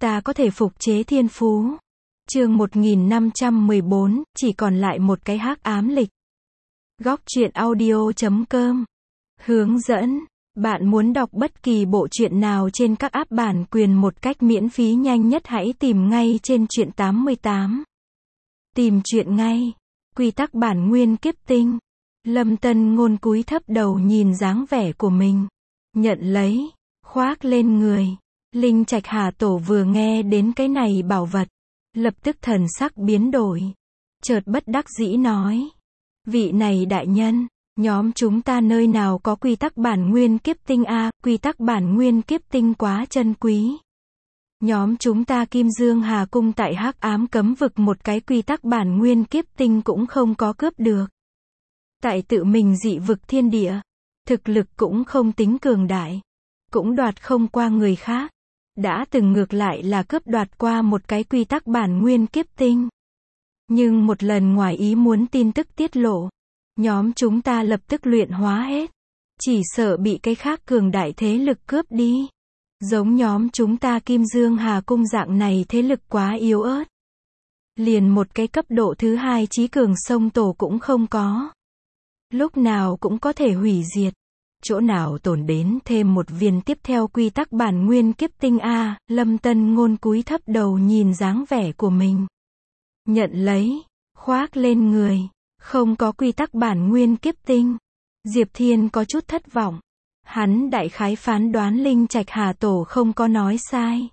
ta có thể phục chế thiên phú. Chương 1514, chỉ còn lại một cái hắc ám lịch. Góc truyện audio.com. Hướng dẫn. Bạn muốn đọc bất kỳ bộ truyện nào trên các app bản quyền một cách miễn phí nhanh nhất, hãy tìm ngay trên truyện 88. Tìm truyện ngay. Quy tắc bản nguyên kiếp tinh. Lâm Tân Ngôn cúi thấp đầu nhìn dáng vẻ của mình. Nhận lấy. Khoác lên người. Linh Trạch Hà Tổ vừa nghe đến cái này bảo vật, lập tức thần sắc biến đổi. Chợt bất đắc dĩ nói. Vị này đại nhân, nhóm chúng ta nơi nào có quy tắc bản nguyên kiếp tinh a, quy tắc bản nguyên kiếp tinh quá chân quý. Nhóm chúng ta Kim Dương Hà Cung tại hắc ám cấm vực một cái quy tắc bản nguyên kiếp tinh cũng không có cướp được. Tại tự mình dị vực thiên địa, thực lực cũng không tính cường đại, cũng đoạt không qua người khác. Đã từng ngược lại là cướp đoạt qua một cái quy tắc bản nguyên kiếp tinh. Nhưng một lần ngoài ý muốn tin tức tiết lộ, nhóm chúng ta lập tức luyện hóa hết. Chỉ sợ bị cái khác cường đại thế lực cướp đi. Giống nhóm chúng ta Kim Dương Hà Cung dạng này thế lực quá yếu ớt. Liền một cái cấp độ thứ hai chí cường sông tổ cũng không có. Lúc nào cũng có thể hủy diệt. Chỗ nào tổn đến thêm một viên tiếp theo quy tắc bản nguyên kiếp tinh a. Lâm Tân Ngôn cúi thấp đầu nhìn dáng vẻ của mình. Nhận lấy. Khoác lên người. Không có quy tắc bản nguyên kiếp tinh. Diệp Thiên có chút thất vọng. Hắn đại khái phán đoán Linh Trạch Hà Tổ không có nói sai.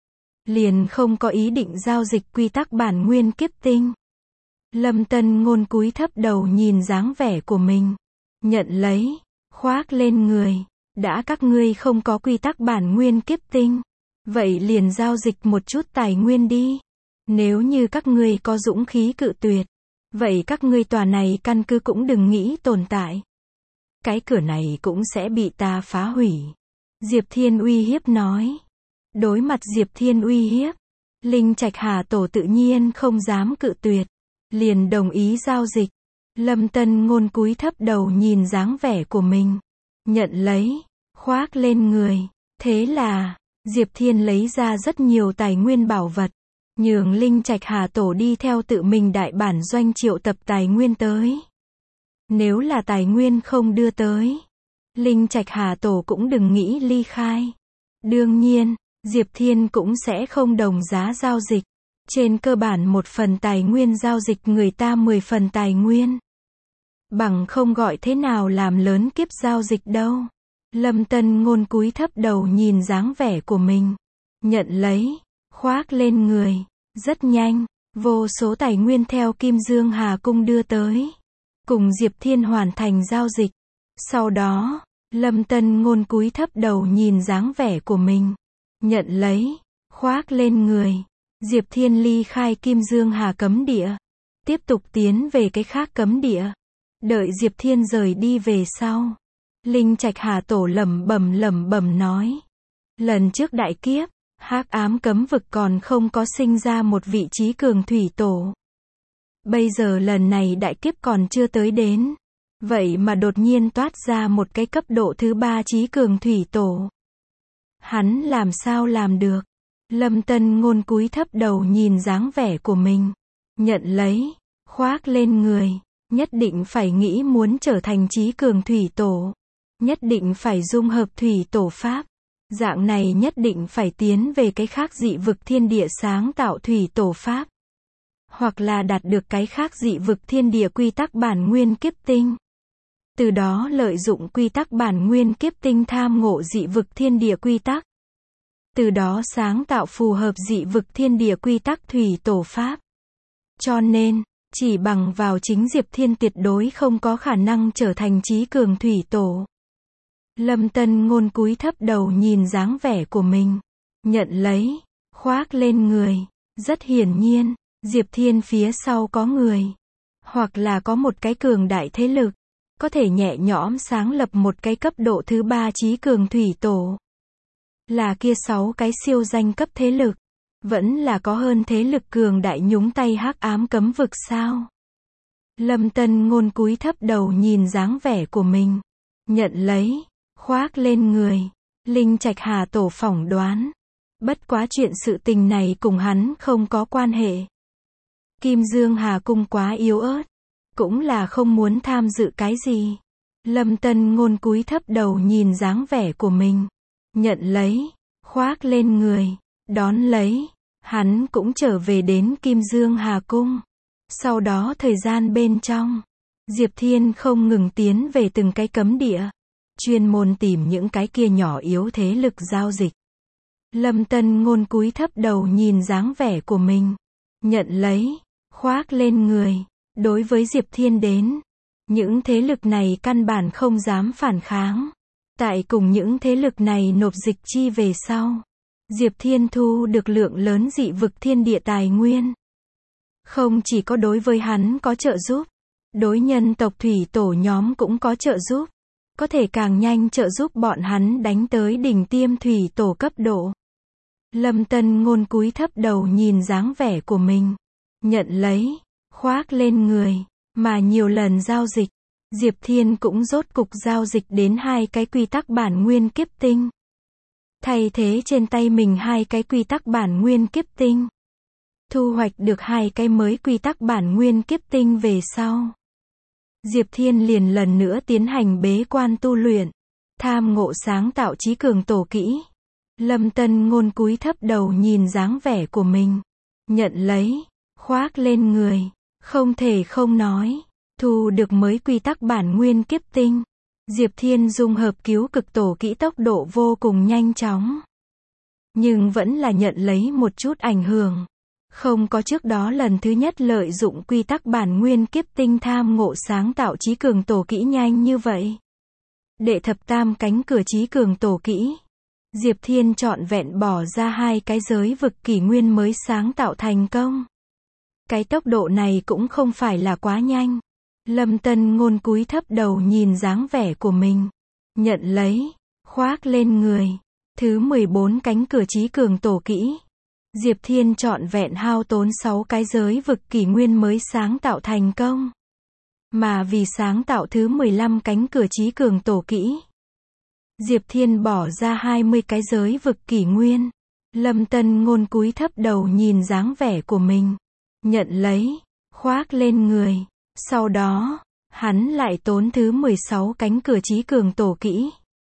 Liền không có ý định giao dịch quy tắc bản nguyên kiếp tinh. Lâm Tân Ngôn cúi thấp đầu nhìn dáng vẻ của mình. Nhận lấy. Khoác lên người. Đã các ngươi không có quy tắc bản nguyên kiếp tinh, vậy liền giao dịch một chút tài nguyên đi. Nếu như các ngươi có dũng khí cự tuyệt, vậy các ngươi tòa này căn cứ cũng đừng nghĩ tồn tại. Cái cửa này cũng sẽ bị ta phá hủy. Diệp Thiên uy hiếp nói. Đối mặt Diệp Thiên uy hiếp, Linh Trạch Hà Tổ tự nhiên không dám cự tuyệt, liền đồng ý giao dịch. Lâm Tân Ngôn cúi thấp đầu nhìn dáng vẻ của mình. Nhận lấy. Khoác lên người. Thế là, Diệp Thiên lấy ra rất nhiều tài nguyên bảo vật. Nhường Linh Trạch Hà Tổ đi theo tự mình đại bản doanh triệu tập tài nguyên tới. Nếu là tài nguyên không đưa tới, Linh Trạch Hà Tổ cũng đừng nghĩ ly khai. Đương nhiên, Diệp Thiên cũng sẽ không đồng giá giao dịch. Trên cơ bản một phần tài nguyên giao dịch người ta 10 phần tài nguyên. Bằng không gọi thế nào làm lớn kiếp giao dịch đâu. Lâm Tân Ngôn cúi thấp đầu nhìn dáng vẻ của mình. Nhận lấy. Khoác lên người. Rất nhanh, vô số tài nguyên theo Kim Dương Hà Cung đưa tới. Cùng Diệp Thiên hoàn thành giao dịch. Sau đó, Lâm Tân Ngôn cúi thấp đầu nhìn dáng vẻ của mình. Nhận lấy. Khoác lên người. Diệp Thiên ly khai Kim Dương Hà cấm địa. Tiếp tục tiến về cái khác cấm địa. Đợi Diệp Thiên rời đi về sau, Linh Trạch Hà Tổ lẩm bẩm nói. Lần trước đại kiếp, hắc ám cấm vực còn không có sinh ra một vị trí cường thủy tổ. Bây giờ lần này đại kiếp còn chưa tới đến. Vậy mà đột nhiên toát ra một cái cấp độ thứ 3 trí cường thủy tổ. Hắn làm sao làm được? Lâm Tân Ngôn cúi thấp đầu nhìn dáng vẻ của mình. Nhận lấy. Khoác lên người. Nhất định phải nghĩ muốn trở thành trí cường thủy tổ. Nhất định phải dung hợp thủy tổ pháp. Dạng này nhất định phải tiến về cái khác dị vực thiên địa sáng tạo thủy tổ pháp. Hoặc là đạt được cái khác dị vực thiên địa quy tắc bản nguyên kiếp tinh. Từ đó lợi dụng quy tắc bản nguyên kiếp tinh tham ngộ dị vực thiên địa quy tắc. Từ đó sáng tạo phù hợp dị vực thiên địa quy tắc thủy tổ pháp. Cho nên, chỉ bằng vào chính Diệp Thiên tuyệt đối không có khả năng trở thành trí cường thủy tổ. Lâm Tân Ngôn cúi thấp đầu nhìn dáng vẻ của mình. Nhận lấy. Khoác lên người. Rất hiển nhiên, Diệp Thiên phía sau có người. Hoặc là có một cái cường đại thế lực. Có thể nhẹ nhõm sáng lập một cái cấp độ thứ 3 trí cường thủy tổ. Là kia 6 cái siêu danh cấp thế lực. Vẫn là có hơn thế lực cường đại nhúng tay hắc ám cấm vực sao? Lâm Tân Ngôn cúi thấp đầu nhìn dáng vẻ của mình. Nhận lấy. Khoác lên người. Linh Trạch Hà Tổ phỏng đoán. Bất quá chuyện sự tình này cùng hắn không có quan hệ. Kim Dương Hà Cung quá yếu ớt, cũng là không muốn tham dự cái gì. Lâm Tân Ngôn cúi thấp đầu nhìn dáng vẻ của mình, nhận lấy, khoác lên người, đón lấy, hắn cũng trở về đến Kim Dương Hà Cung. Sau đó thời gian bên trong, Diệp Thiên không ngừng tiến về từng cái cấm địa, chuyên môn tìm những cái kia nhỏ yếu thế lực giao dịch. Lâm Tân Ngôn cúi thấp đầu nhìn dáng vẻ của mình, nhận lấy, khoác lên người. Đối với Diệp Thiên đến, những thế lực này căn bản không dám phản kháng. Tại cùng những thế lực này nộp dịch chi về sau, Diệp Thiên thu được lượng lớn dị vực thiên địa tài nguyên. Không chỉ có đối với hắn có trợ giúp, đối nhân tộc thủy tổ nhóm cũng có trợ giúp, có thể càng nhanh trợ giúp bọn hắn đánh tới đỉnh tiêm thủy tổ cấp độ. Lâm Tân Ngôn cúi thấp đầu nhìn dáng vẻ của mình, nhận lấy, khoác lên người, mà nhiều lần giao dịch, Diệp Thiên cũng rốt cục giao dịch đến 2 cái quy tắc bản nguyên kiếp tinh. Thay thế trên tay mình 2 cái quy tắc bản nguyên kiếp tinh. Thu hoạch được 2 cái mới quy tắc bản nguyên kiếp tinh về sau, Diệp Thiên liền lần nữa tiến hành bế quan tu luyện, tham ngộ sáng tạo trí cường tổ kỹ. Lâm Tân Ngôn cúi thấp đầu nhìn dáng vẻ của mình, nhận lấy, khoác lên người, không thể không nói, thu được mới quy tắc bản nguyên kiếp tinh. Diệp Thiên dung hợp cứu cực tổ kỹ tốc độ vô cùng nhanh chóng, nhưng vẫn là nhận lấy một chút ảnh hưởng. Không có trước đó lần thứ nhất lợi dụng quy tắc bản nguyên kiếp tinh tham ngộ sáng tạo trí cường tổ kỹ nhanh như vậy. Đệ thập tam cánh cửa trí cường tổ kỹ, Diệp Thiên trọn vẹn bỏ ra 2 cái giới vực kỷ nguyên mới sáng tạo thành công. Cái tốc độ này cũng không phải là quá nhanh. Lâm Tân Ngôn cúi thấp đầu nhìn dáng vẻ của mình, nhận lấy, khoác lên người. Thứ 14 cánh cửa trí cường tổ kỹ, Diệp Thiên trọn vẹn hao tốn 6 cái giới vực kỷ nguyên mới sáng tạo thành công. Mà vì sáng tạo thứ 15 cánh cửa trí cường tổ kỹ, Diệp Thiên bỏ ra 20 cái giới vực kỷ nguyên. Lâm Tân Ngôn cúi thấp đầu nhìn dáng vẻ của mình, nhận lấy, khoác lên người. Sau đó, hắn lại tốn thứ 16 cánh cửa trí cường tổ kỹ,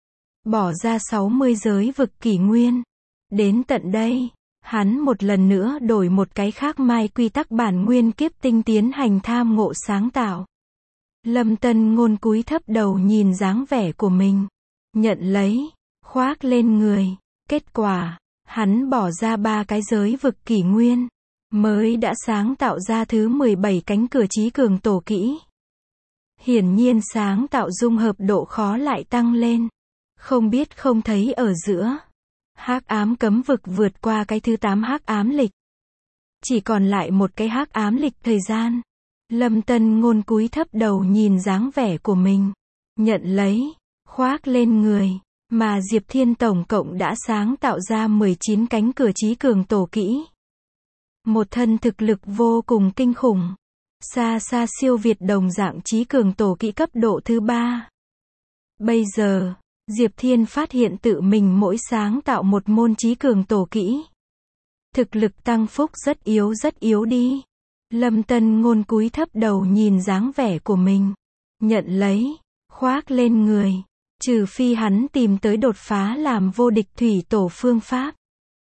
bỏ ra 60 giới vực kỷ nguyên. Đến tận đây, hắn một lần nữa đổi một cái khác mai quy tắc bản nguyên kiếp tinh tiến hành tham ngộ sáng tạo. Lâm Tân Ngôn cúi thấp đầu nhìn dáng vẻ của mình, nhận lấy, khoác lên người. Kết quả, hắn bỏ ra 3 cái giới vực kỷ nguyên, mới đã sáng tạo ra thứ 17 cánh cửa trí cường tổ kỹ. Hiển nhiên sáng tạo dung hợp độ khó lại tăng lên. Không biết không thấy ở giữa, hắc ám cấm vực vượt qua cái thứ 8 hắc ám lịch. Chỉ còn lại một cái hắc ám lịch thời gian. Lâm Tân Ngôn cúi thấp đầu nhìn dáng vẻ của mình, nhận lấy, khoác lên người. Mà Diệp Thiên tổng cộng đã sáng tạo ra 19 cánh cửa trí cường tổ kỹ. Một thân thực lực vô cùng kinh khủng, xa xa siêu việt đồng dạng trí cường tổ kỹ cấp độ thứ 3. Bây giờ, Diệp Thiên phát hiện tự mình mỗi sáng tạo một môn trí cường tổ kỹ, thực lực tăng phúc rất yếu đi. Lâm Tân Ngôn cúi thấp đầu nhìn dáng vẻ của mình, nhận lấy, khoác lên người. Trừ phi hắn tìm tới đột phá làm vô địch thủy tổ phương pháp.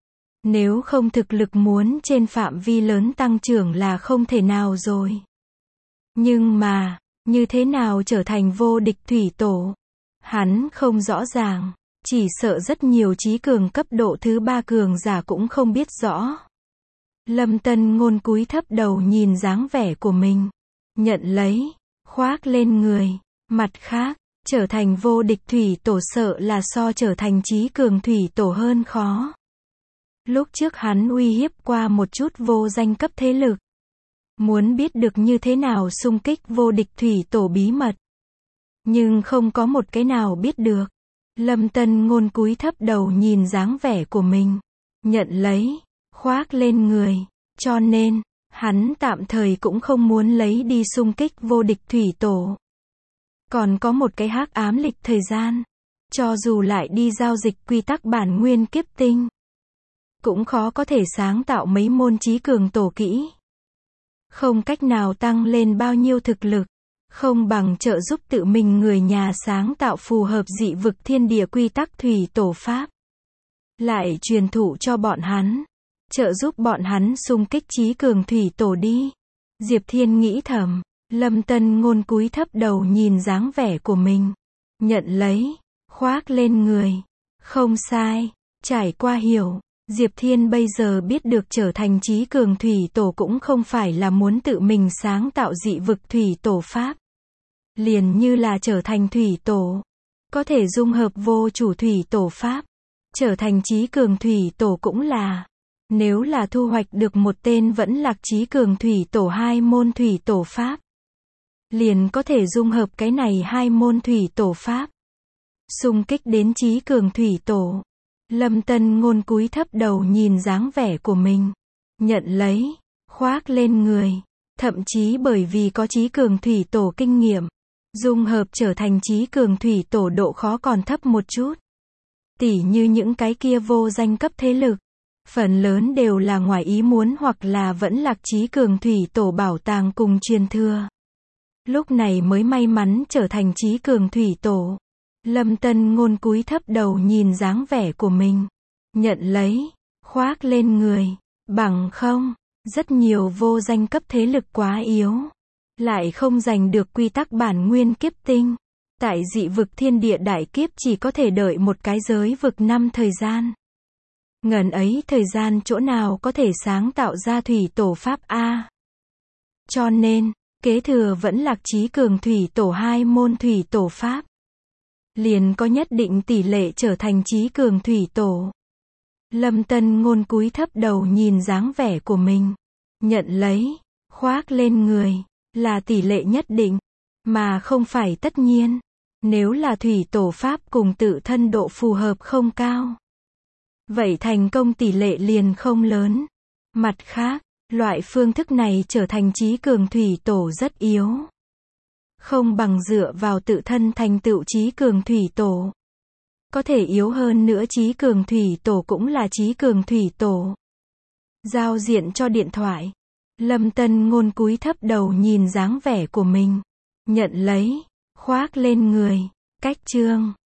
Nếu không thực lực muốn trên phạm vi lớn tăng trưởng là không thể nào rồi. Nhưng mà, như thế nào trở thành vô địch thủy tổ? Hắn không rõ ràng, chỉ sợ rất nhiều trí cường cấp độ thứ 3 cường giả cũng không biết rõ. Lâm Tân Ngôn cúi thấp đầu nhìn dáng vẻ của mình, nhận lấy, khoác lên người. Mặt khác, trở thành vô địch thủy tổ sợ là so trở thành trí cường thủy tổ hơn khó. Lúc trước hắn uy hiếp qua một chút vô danh cấp thế lực, muốn biết được như thế nào xung kích vô địch thủy tổ bí mật, nhưng không có một cái nào biết được. Lâm Tân Ngôn cúi thấp đầu nhìn dáng vẻ của mình, nhận lấy, khoác lên người. Cho nên, hắn tạm thời cũng không muốn lấy đi xung kích vô địch thủy tổ. Còn có một cái hắc ám lịch thời gian, cho dù lại đi giao dịch quy tắc bản nguyên kiếp tinh, cũng khó có thể sáng tạo mấy môn trí cường tổ kỹ. Không cách nào tăng lên bao nhiêu thực lực, không bằng trợ giúp tự mình người nhà sáng tạo phù hợp dị vực thiên địa quy tắc thủy tổ pháp. Lại truyền thụ cho bọn hắn, trợ giúp bọn hắn xung kích trí cường thủy tổ đi. Diệp Thiên nghĩ thầm, Lâm Tân Ngôn cúi thấp đầu nhìn dáng vẻ của mình. Nhận lấy, khoác lên người. Không sai, trải qua hiểu, Diệp Thiên bây giờ biết được trở thành trí cường thủy tổ cũng không phải là muốn tự mình sáng tạo dị vực thủy tổ pháp. Liền như là trở thành thủy tổ, có thể dung hợp vô chủ thủy tổ pháp. Trở thành trí cường thủy tổ cũng là, nếu là thu hoạch được một tên vẫn lạc trí cường thủy tổ 2 môn thủy tổ pháp, liền có thể dung hợp cái này 2 môn thủy tổ pháp, xung kích đến trí cường thủy tổ. Lâm Tân Ngôn cúi thấp đầu nhìn dáng vẻ của mình, nhận lấy, khoác lên người, thậm chí bởi vì có trí cường thủy tổ kinh nghiệm, dung hợp trở thành trí cường thủy tổ độ khó còn thấp một chút. Tỉ như những cái kia vô danh cấp thế lực, phần lớn đều là ngoài ý muốn hoặc là vẫn lạc trí cường thủy tổ bảo tàng cùng truyền thừa. Lúc này mới may mắn trở thành trí cường thủy tổ. Lâm Tân Ngôn cúi thấp đầu nhìn dáng vẻ của mình, nhận lấy, khoác lên người, bằng không, rất nhiều vô danh cấp thế lực quá yếu, lại không giành được quy tắc bản nguyên kiếp tinh. Tại dị vực thiên địa đại kiếp chỉ có thể đợi một cái giới vực năm thời gian. Ngần ấy thời gian chỗ nào có thể sáng tạo ra thủy tổ pháp A. Cho nên, kế thừa vẫn lạc trí cường thủy tổ 2 môn thủy tổ pháp, liền có nhất định tỷ lệ trở thành trí cường thủy tổ. Lâm Tân Ngôn cúi thấp đầu nhìn dáng vẻ của mình, nhận lấy, khoác lên người, là tỷ lệ nhất định, mà không phải tất nhiên. Nếu là thủy tổ pháp cùng tự thân độ phù hợp không cao, vậy thành công tỷ lệ liền không lớn. Mặt khác, loại phương thức này trở thành trí cường thủy tổ rất yếu. Không bằng dựa vào tự thân thành tựu trí cường thủy tổ. Có thể yếu hơn nữa trí cường thủy tổ cũng là trí cường thủy tổ. Giao diện cho điện thoại. Lâm Tân Ngôn cúi thấp đầu nhìn dáng vẻ của mình, nhận lấy, khoác lên người. Cách chương